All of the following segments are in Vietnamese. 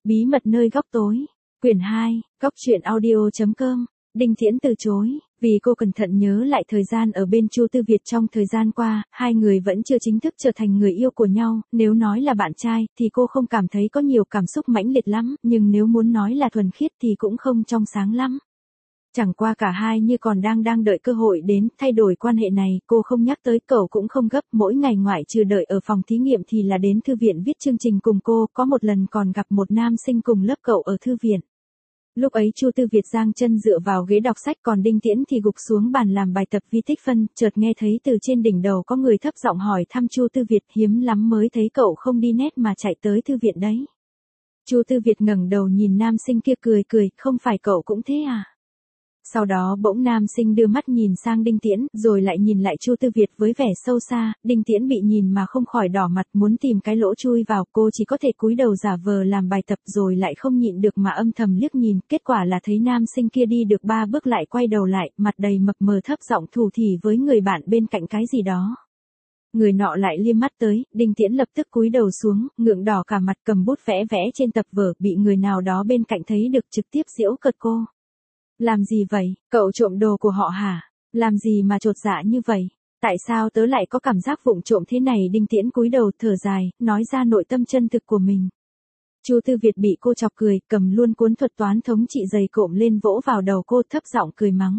Bí mật nơi góc tối. Quyển 2, góc truyện audio.com. Đinh Tiễn từ chối, vì cô cẩn thận nhớ lại thời gian ở bên Chu Tư Việt trong thời gian qua, hai người vẫn chưa chính thức trở thành người yêu của nhau, nếu nói là bạn trai, thì cô không cảm thấy có nhiều cảm xúc mãnh liệt lắm, nhưng nếu muốn nói là thuần khiết thì cũng không trong sáng lắm. Chẳng qua cả hai như còn đang đợi cơ hội đến, thay đổi quan hệ này, cô không nhắc tới, cậu cũng không gấp, mỗi ngày ngoại trừ đợi ở phòng thí nghiệm thì là đến thư viện viết chương trình cùng cô, có một lần còn gặp một nam sinh cùng lớp cậu ở thư viện. Lúc ấy Chu Tư Việt giang chân dựa vào ghế đọc sách, còn Đinh Tiễn thì gục xuống bàn làm bài tập vi tích phân, chợt nghe thấy từ trên đỉnh đầu có người thấp giọng hỏi thăm Chu Tư Việt, hiếm lắm mới thấy cậu không đi nét mà chạy tới thư viện đấy. Chu Tư Việt ngẩng đầu nhìn nam sinh kia cười, không phải cậu cũng thế à? Sau đó bỗng nam sinh đưa mắt nhìn sang Đinh Tiễn, rồi lại nhìn lại Chu Tư Việt với vẻ sâu xa, Đinh Tiễn bị nhìn mà không khỏi đỏ mặt, muốn tìm cái lỗ chui vào, cô chỉ có thể cúi đầu giả vờ làm bài tập rồi lại không nhịn được mà âm thầm liếc nhìn, kết quả là thấy nam sinh kia đi được 3 bước lại quay đầu lại, mặt đầy mập mờ thấp giọng thủ thỉ với người bạn bên cạnh cái gì đó. Người nọ lại liếc mắt tới, Đinh Tiễn lập tức cúi đầu xuống, ngượng đỏ cả mặt, cầm bút vẽ trên tập vở, bị người nào đó bên cạnh thấy được trực tiếp giễu cợt cô. Làm gì vậy, cậu trộm đồ của họ hả? Làm gì mà chột dạ như vậy? Tại sao tớ lại có cảm giác vụng trộm thế này? Đinh Tiễn cúi đầu thở dài, nói ra nội tâm chân thực của mình. Chu Tư Việt bị cô chọc cười, cầm luôn cuốn thuật toán thống trị dày cộm lên vỗ vào đầu cô, thấp giọng cười mắng.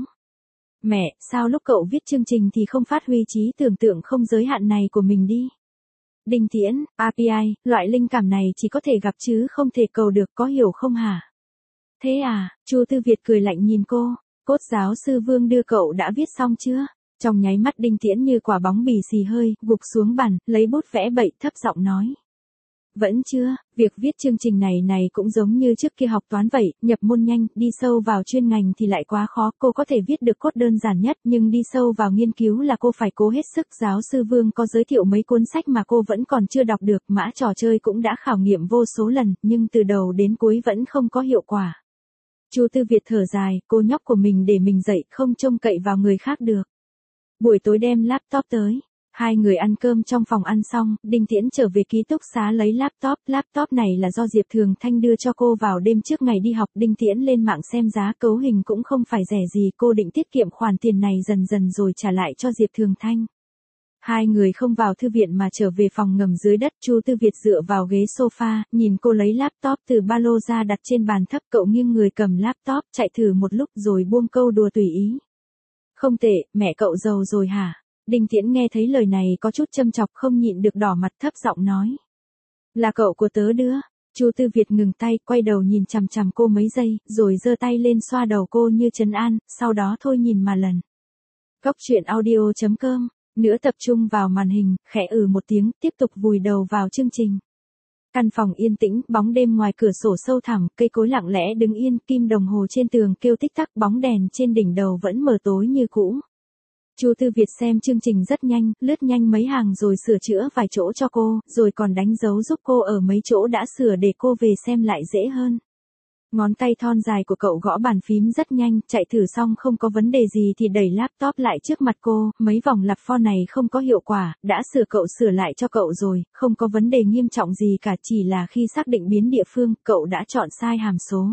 Mẹ, sao lúc cậu viết chương trình thì không phát huy trí tưởng tượng không giới hạn này của mình đi? Đinh Tiễn, API, loại linh cảm này chỉ có thể gặp chứ không thể cầu được, có hiểu không hả? Thế à, Chu Tư Việt cười lạnh nhìn cô, cốt giáo sư Vương đưa cậu đã viết xong chưa? Trong nháy mắt Đinh Tiễn như quả bóng bì xì hơi, gục xuống bàn, lấy bút vẽ bậy, thấp giọng nói. Vẫn chưa, việc viết chương trình này cũng giống như trước kia học toán vậy, nhập môn nhanh, đi sâu vào chuyên ngành thì lại quá khó, cô có thể viết được cốt đơn giản nhất, nhưng đi sâu vào nghiên cứu là cô phải cố hết sức. Giáo sư Vương có giới thiệu mấy cuốn sách mà cô vẫn còn chưa đọc được, mã trò chơi cũng đã khảo nghiệm vô số lần, nhưng từ đầu đến cuối vẫn không có hiệu quả. Chu Tư Việt thở dài, cô nhóc của mình để mình dậy, không trông cậy vào người khác được. Buổi tối đem laptop tới. Hai người ăn cơm trong phòng ăn xong, Đinh Tiễn trở về ký túc xá lấy laptop này là do Diệp Thường Thanh đưa cho cô vào đêm trước ngày đi học. Đinh Tiễn lên mạng xem giá cấu hình cũng không phải rẻ gì, cô định tiết kiệm khoản tiền này dần rồi trả lại cho Diệp Thường Thanh. Hai người không vào thư viện mà trở về phòng ngầm dưới đất. Chu Tư Việt dựa vào ghế sofa, nhìn cô lấy laptop từ ba lô ra đặt trên bàn thấp, cậu nghiêng người cầm laptop, chạy thử một lúc rồi buông câu đùa tùy ý. Không tệ, mẹ cậu giàu rồi hả? Đinh Tiễn nghe thấy lời này có chút châm chọc, không nhịn được đỏ mặt, thấp giọng nói. Là cậu của tớ đưa. Chu Tư Việt ngừng tay, quay đầu nhìn chằm chằm cô mấy giây, rồi giơ tay lên xoa đầu cô như trấn an, sau đó thôi nhìn mà lần. Góc truyện audio.com. Nữa tập trung vào màn hình, khẽ một tiếng, tiếp tục vùi đầu vào chương trình. Căn phòng yên tĩnh, bóng đêm ngoài cửa sổ sâu thẳm, cây cối lặng lẽ đứng yên, kim đồng hồ trên tường kêu tích tắc, bóng đèn trên đỉnh đầu vẫn mờ tối như cũ. Chu Tư Việt xem chương trình rất nhanh, lướt nhanh mấy hàng rồi sửa chữa vài chỗ cho cô, rồi còn đánh dấu giúp cô ở mấy chỗ đã sửa để cô về xem lại dễ hơn. Ngón tay thon dài của cậu gõ bàn phím rất nhanh, chạy thử xong không có vấn đề gì thì đẩy laptop lại trước mặt cô, mấy vòng lặp for này không có hiệu quả, đã sửa cậu sửa lại cho cậu rồi, không có vấn đề nghiêm trọng gì cả, chỉ là khi xác định biến địa phương, cậu đã chọn sai hàm số.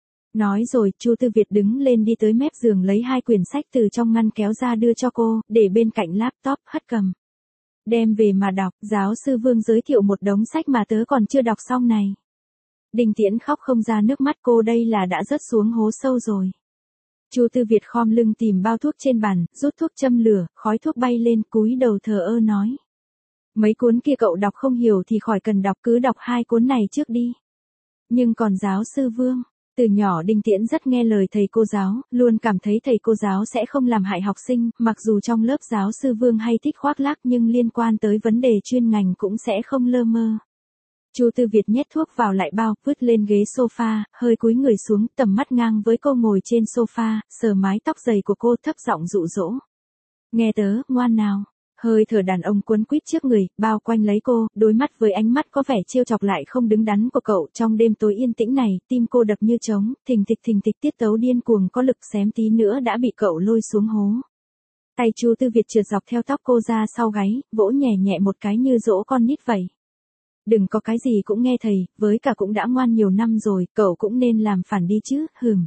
Nói rồi, Chu Tư Việt đứng lên đi tới mép giường lấy 2 quyển sách từ trong ngăn kéo ra đưa cho cô, để bên cạnh laptop, hất cầm. Đem về mà đọc, giáo sư Vương giới thiệu một đống sách mà tớ còn chưa đọc xong này. Đinh Tiễn khóc không ra nước mắt, cô đây là đã rớt xuống hố sâu rồi. Chu Tư Việt khom lưng tìm bao thuốc trên bàn, rút thuốc châm lửa, khói thuốc bay lên, cúi đầu thờ ơ nói. Mấy cuốn kia cậu đọc không hiểu thì khỏi cần đọc, cứ đọc 2 cuốn này trước đi. Nhưng còn giáo sư Vương, từ nhỏ Đinh Tiễn rất nghe lời thầy cô giáo, luôn cảm thấy thầy cô giáo sẽ không làm hại học sinh, mặc dù trong lớp giáo sư Vương hay thích khoác lác nhưng liên quan tới vấn đề chuyên ngành cũng sẽ không lơ mơ. Chu Tư Việt nhét thuốc vào lại bao, vứt lên ghế sofa, hơi cúi người xuống, tầm mắt ngang với cô ngồi trên sofa, sờ mái tóc dày của cô, thấp giọng dụ dỗ. Nghe tớ, ngoan nào. Hơi thở đàn ông cuốn quýt trước người, bao quanh lấy cô, đối mắt với ánh mắt có vẻ trêu chọc lại không đứng đắn của cậu. Trong đêm tối yên tĩnh này, tim cô đập như trống, thình thịch tiết tấu điên cuồng có lực, xém tí nữa đã bị cậu lôi xuống hố. Tay Chu Tư Việt trượt dọc theo tóc cô ra sau gáy, vỗ nhẹ nhẹ một cái như dỗ con nít vậy. đừng có cái gì cũng nghe thầy, với cả cũng đã ngoan nhiều năm rồi, cậu cũng nên làm phản đi chứ,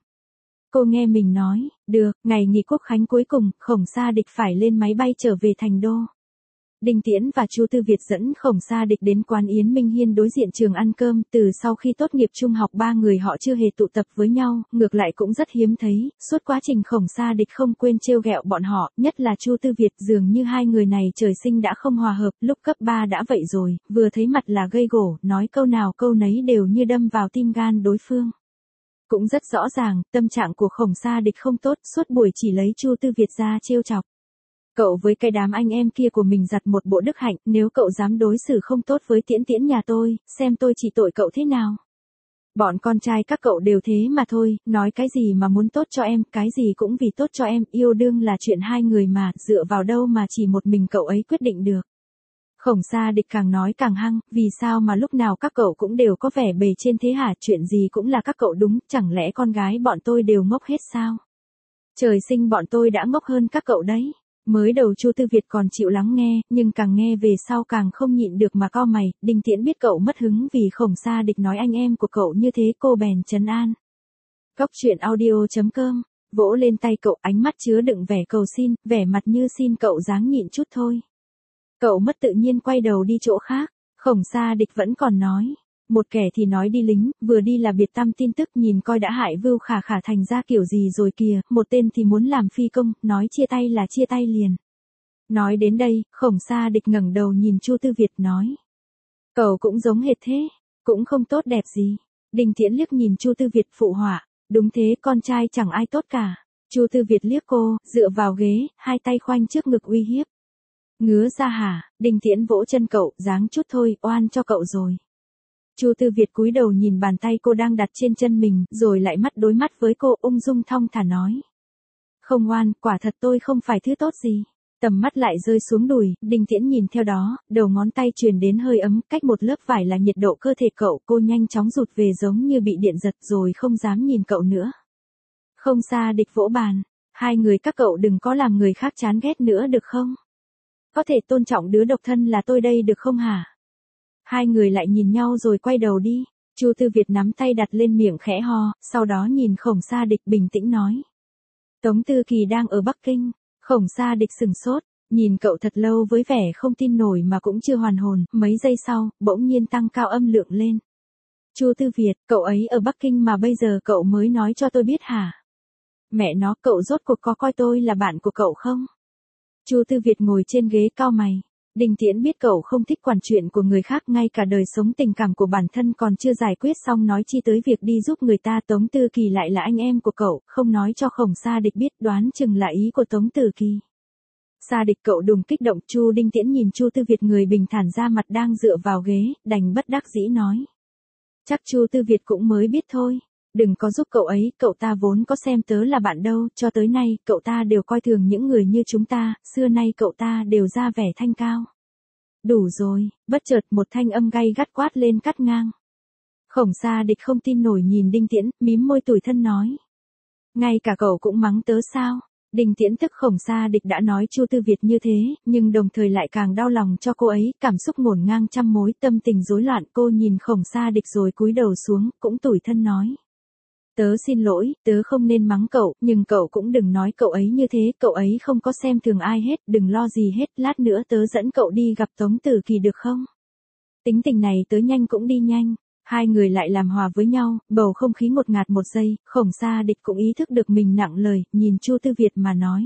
Cô nghe mình nói, được, ngày nghỉ quốc khánh cuối cùng, Khổng Sa Địch phải lên máy bay trở về thành đô. Đinh Tiễn và Chu Tư Việt dẫn Khổng Sa Địch đến quán Yến Minh Hiên đối diện trường ăn cơm, từ sau khi tốt nghiệp trung học ba người họ chưa hề tụ tập với nhau, ngược lại cũng rất hiếm thấy, suốt quá trình Khổng Sa Địch không quên trêu ghẹo bọn họ, nhất là Chu Tư Việt, dường như hai người này trời sinh đã không hòa hợp, lúc cấp 3 đã vậy rồi, vừa thấy mặt là gây gổ, nói câu nào câu nấy đều như đâm vào tim gan đối phương. Cũng rất rõ ràng, tâm trạng của Khổng Sa Địch không tốt, suốt buổi chỉ lấy Chu Tư Việt ra trêu chọc. Cậu với cái đám anh em kia của mình giặt một bộ đức hạnh, nếu cậu dám đối xử không tốt với Tiễn Tiễn nhà tôi, xem tôi chỉ tội cậu thế nào. Bọn con trai các cậu đều thế mà thôi, nói cái gì mà muốn tốt cho em, cái gì cũng vì tốt cho em, yêu đương là chuyện hai người mà, dựa vào đâu mà chỉ một mình cậu ấy quyết định được. Khổng Sa Địch càng nói càng hăng, vì sao mà lúc nào các cậu cũng đều có vẻ bề trên thế hả, chuyện gì cũng là các cậu đúng, chẳng lẽ con gái bọn tôi đều ngốc hết sao? Trời sinh bọn tôi đã ngốc hơn các cậu đấy. Mới đầu Chu Tư Việt còn chịu lắng nghe, nhưng càng nghe về sau càng không nhịn được mà cau mày, Đinh Tiễn biết cậu mất hứng vì Khổng Sa Địch nói anh em của cậu như thế, cô bèn trấn an. Cóc truyện audio.com, vỗ lên tay cậu, ánh mắt chứa đựng vẻ cầu xin, vẻ mặt như xin cậu ráng nhịn chút thôi. Cậu mất tự nhiên quay đầu đi chỗ khác, Khổng Sa Địch vẫn còn nói. Một kẻ thì nói đi lính, vừa đi là biệt tăm tin tức, nhìn coi đã hại Vưu Khả Khả thành ra kiểu gì rồi kìa, một tên thì muốn làm phi công, nói chia tay là chia tay liền. Nói đến đây, Khổng Sa Địch ngẩng đầu nhìn Chu Tư Việt nói. Cậu cũng giống hệt thế, cũng không tốt đẹp gì. Đinh Tiễn liếc nhìn Chu Tư Việt phụ họa, đúng thế, con trai chẳng ai tốt cả. Chu Tư Việt liếc cô, dựa vào ghế, hai tay khoanh trước ngực uy hiếp. Ngứa ra hả? Đinh Tiễn vỗ chân cậu, giáng chút thôi, oan cho cậu rồi. Chu Tư Việt cúi đầu nhìn bàn tay cô đang đặt trên chân mình, rồi lại mắt đối mắt với cô, ung dung thong thả nói. Không oan, quả thật tôi không phải thứ tốt gì. Tầm mắt lại rơi xuống đùi, Đinh Tiễn nhìn theo đó, đầu ngón tay truyền đến hơi ấm, cách một lớp vải là nhiệt độ cơ thể cậu, cô nhanh chóng rụt về giống như bị điện giật rồi không dám nhìn cậu nữa. Không Sa Địch vỗ bàn, hai người các cậu đừng có làm người khác chán ghét nữa được không? Có thể tôn trọng đứa độc thân là tôi đây được không hả? Hai người lại nhìn nhau rồi quay đầu đi. Chu Tư Việt nắm tay đặt lên miệng khẽ ho, sau đó nhìn Khổng Sa Địch bình tĩnh nói. Tống Tư Kỳ đang ở Bắc Kinh. Khổng Sa Địch sừng sốt, nhìn cậu thật lâu với vẻ không tin nổi mà cũng chưa hoàn hồn, mấy giây sau, bỗng nhiên tăng cao âm lượng lên. Chu Tư Việt, cậu ấy ở Bắc Kinh mà bây giờ cậu mới nói cho tôi biết hả? Mẹ nó, cậu rốt cuộc có coi tôi là bạn của cậu không? Chu Tư Việt ngồi trên ghế cau mày. Đinh Tiễn biết cậu không thích quản chuyện của người khác, ngay cả đời sống tình cảm của bản thân còn chưa giải quyết xong nói chi tới việc đi giúp người ta. Tống Tư Kỳ lại là anh em của cậu, không nói cho Khổng Sa Địch biết, đoán chừng là ý của Tống Tư Kỳ. Sa Địch cậu đùng kích động. Đinh Tiễn nhìn Chu Tư Việt người bình thản ra mặt đang dựa vào ghế, đành bất đắc dĩ nói. Chắc Chu Tư Việt cũng mới biết thôi. Đừng có giúp cậu ấy, cậu ta vốn có xem tớ là bạn đâu, cho tới nay, cậu ta đều coi thường những người như chúng ta, xưa nay cậu ta đều ra vẻ thanh cao. Đủ rồi, bất chợt một thanh âm gay gắt quát lên cắt ngang. Khổng Sa Địch không tin nổi nhìn Đinh Tiễn, mím môi tủi thân nói. Ngay cả cậu cũng mắng tớ sao? Đinh Tiễn tức Khổng Sa Địch đã nói Chu Tư Việt như thế, nhưng đồng thời lại càng đau lòng cho cô ấy, cảm xúc ngổn ngang trăm mối, tâm tình rối loạn. Cô nhìn Khổng Sa Địch rồi cúi đầu xuống, cũng tủi thân nói. Tớ xin lỗi, tớ không nên mắng cậu, nhưng cậu cũng đừng nói cậu ấy như thế, cậu ấy không có xem thường ai hết, đừng lo gì hết, lát nữa tớ dẫn cậu đi gặp Tống Tử Kỳ được không? Tính tình này tớ nhanh cũng đi nhanh. Hai người lại làm hòa với nhau, bầu không khí ngột ngạt một giây, Khổng Sa Địch cũng ý thức được mình nặng lời, nhìn Chu Tư Việt mà nói.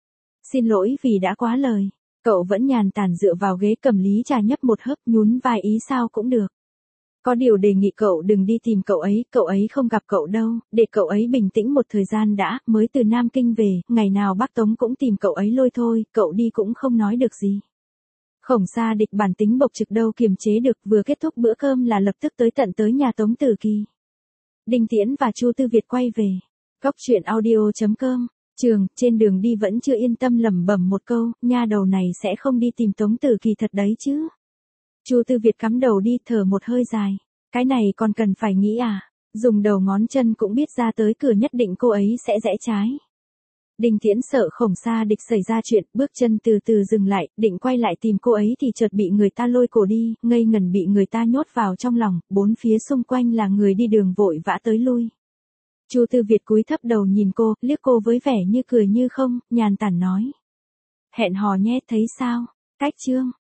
Xin lỗi vì đã quá lời. Cậu vẫn nhàn tản dựa vào ghế cầm lý trà nhấp một hớp, nhún vai ý sao cũng được. Có điều đề nghị cậu đừng đi tìm cậu ấy không gặp cậu đâu, để cậu ấy bình tĩnh một thời gian đã, mới từ Nam Kinh về, ngày nào bác Tống cũng tìm cậu ấy lôi thôi, cậu đi cũng không nói được gì. Khổng Sa Địch bản tính bộc trực đâu kiềm chế được, vừa kết thúc bữa cơm là lập tức tới nhà Tống Tử Kỳ. Đinh Tiễn và Chu Tư Việt quay về. Cóc truyện audio.com, trên đường đi vẫn chưa yên tâm lẩm bẩm một câu, nha đầu này sẽ không đi tìm Tống Tử Kỳ thật đấy chứ. Chu Tư Việt cắm đầu đi, thở một hơi dài. Cái này còn cần phải nghĩ à? Dùng đầu ngón chân cũng biết ra tới cửa nhất định cô ấy sẽ rẽ trái. Đinh Tiễn sợ Khổng Sa Địch xảy ra chuyện, bước chân từ từ dừng lại, định quay lại tìm cô ấy thì chợt bị người ta lôi cổ đi, ngây ngẩn bị người ta nhốt vào trong lòng, bốn phía xung quanh là người đi đường vội vã tới lui. Chu Tư Việt cúi thấp đầu nhìn cô, liếc cô với vẻ như cười như không, nhàn tản nói. Hẹn hò nhé, thấy sao? Cách chương.